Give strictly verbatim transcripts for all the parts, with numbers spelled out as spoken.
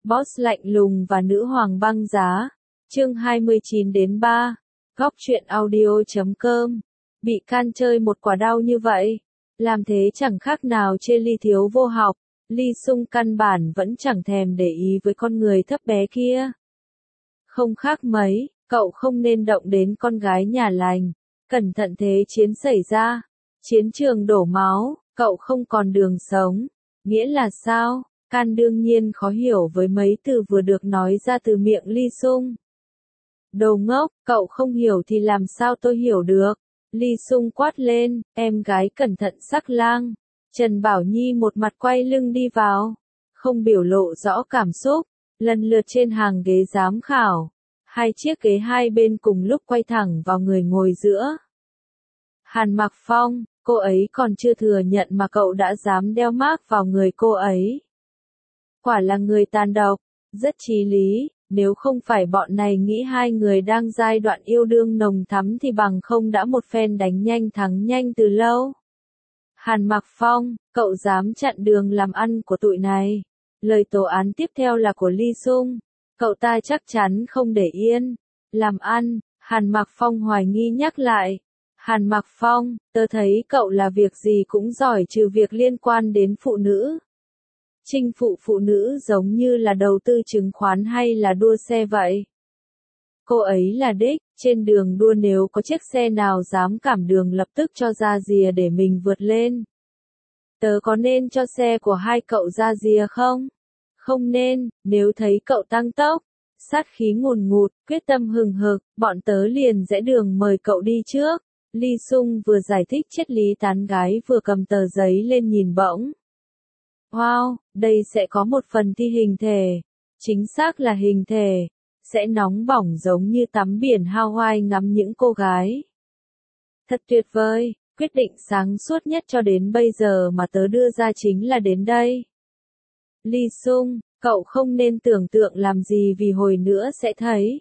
Boss lạnh lùng và nữ hoàng băng giá. Chương hai mươi chín đến ba. Góc truyện audio chấm com. Bị can chơi một quả đau như vậy, làm thế chẳng khác nào chê Ly thiếu vô học. Ly Sung căn bản vẫn chẳng thèm để ý với con người thấp bé kia. Không khác mấy, cậu không nên động đến con gái nhà lành. Cẩn thận thế chiến xảy ra. Chiến trường đổ máu, cậu không còn đường sống. Nghĩa là sao? Can đương nhiên khó hiểu với mấy từ vừa được nói ra từ miệng Ly Sung. Đồ ngốc, cậu không hiểu thì làm sao tôi hiểu được? Ly Sung quát lên, em gái cẩn thận sắc lang. Trần Bảo Nhi một mặt quay lưng đi vào, không biểu lộ rõ cảm xúc, lần lượt trên hàng ghế giám khảo. Hai chiếc ghế hai bên cùng lúc quay thẳng vào người ngồi giữa. Hàn Mặc Phong, cô ấy còn chưa thừa nhận mà cậu đã dám đeo mác vào người cô ấy. Quả là người tàn độc, rất chí lý, nếu không phải bọn này nghĩ hai người đang giai đoạn yêu đương nồng thắm thì bằng không đã một phen đánh nhanh thắng nhanh từ lâu. Hàn Mặc Phong, cậu dám chặn đường làm ăn của tụi này. Lời tố án tiếp theo là của Ly Sung. Cậu ta chắc chắn không để yên. Làm ăn, Hàn Mặc Phong hoài nghi nhắc lại. Hàn Mặc Phong, tớ thấy cậu là việc gì cũng giỏi trừ việc liên quan đến phụ nữ. Chinh phụ phụ nữ giống như là đầu tư chứng khoán hay là đua xe vậy. Cô ấy là đích, trên đường đua nếu có chiếc xe nào dám cản đường lập tức cho ra rìa để mình vượt lên. Tớ có nên cho xe của hai cậu ra rìa không? Không nên, nếu thấy cậu tăng tốc, sát khí ngùn ngụt, quyết tâm hừng hực, bọn tớ liền rẽ đường mời cậu đi trước. Ly Sung vừa giải thích triết lý tán gái vừa cầm tờ giấy lên nhìn bỗng. Wow, đây sẽ có một phần thi hình thể. Chính xác là hình thể. Sẽ nóng bỏng giống như tắm biển Hawaii ngắm những cô gái. Thật tuyệt vời, quyết định sáng suốt nhất cho đến bây giờ mà tớ đưa ra chính là đến đây. Ly Sung, cậu không nên tưởng tượng làm gì vì hồi nữa sẽ thấy.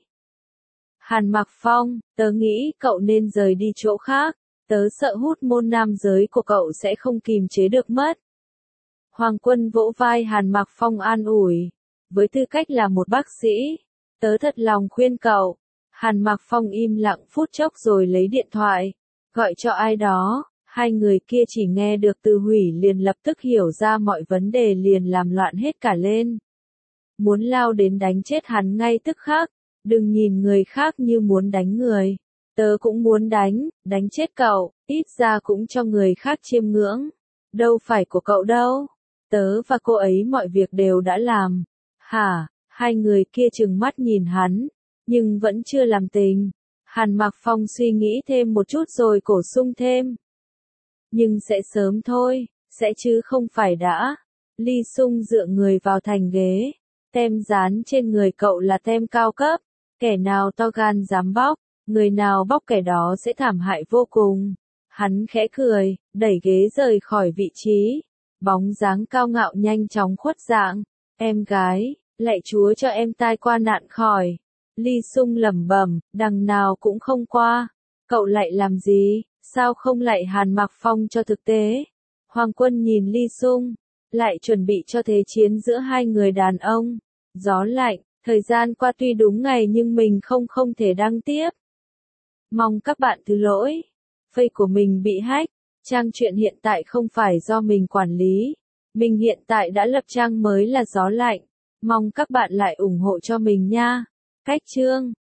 Hàn Mặc Phong, tớ nghĩ cậu nên rời đi chỗ khác, tớ sợ hút môn nam giới của cậu sẽ không kìm chế được mất. Hoàng Quân vỗ vai Hàn Mặc Phong an ủi, với tư cách là một bác sĩ, tớ thật lòng khuyên cậu. Hàn Mặc Phong im lặng phút chốc rồi lấy điện thoại, gọi cho ai đó. Hai người kia chỉ nghe được từ hủy liền lập tức hiểu ra mọi vấn đề liền làm loạn hết cả lên. Muốn lao đến đánh chết hắn ngay tức khắc, đừng nhìn người khác như muốn đánh người. Tớ cũng muốn đánh, đánh chết cậu, ít ra cũng cho người khác chiêm ngưỡng. Đâu phải của cậu đâu. Tớ và cô ấy mọi việc đều đã làm. Hả? Hai người kia trừng mắt nhìn hắn, nhưng vẫn chưa làm tình. Hàn Mặc Phong suy nghĩ thêm một chút rồi bổ sung thêm. Nhưng sẽ sớm thôi, sẽ chứ không phải đã. Ly Sung dựa người vào thành ghế. Tem dán trên người cậu là tem cao cấp. Kẻ nào to gan dám bóc, người nào bóc kẻ đó sẽ thảm hại vô cùng. Hắn khẽ cười, đẩy ghế rời khỏi vị trí. Bóng dáng cao ngạo nhanh chóng khuất dạng. Em gái, lạy Chúa cho em tai qua nạn khỏi. Ly Sung lẩm bẩm, đằng nào cũng không qua. Cậu lại làm gì, sao không lại Hàn Mặc Phong cho thực tế? Hoàng Quân nhìn Ly Sung, lại chuẩn bị cho thế chiến giữa hai người đàn ông. Gió lạnh, thời gian qua tuy đúng ngày nhưng mình không không thể đăng tiếp. Mong các bạn thứ lỗi. Face của mình bị hack. Trang truyện hiện tại không phải do mình quản lý. Mình hiện tại đã lập trang mới là Gió Lạnh. Mong các bạn lại ủng hộ cho mình nha. Cách chương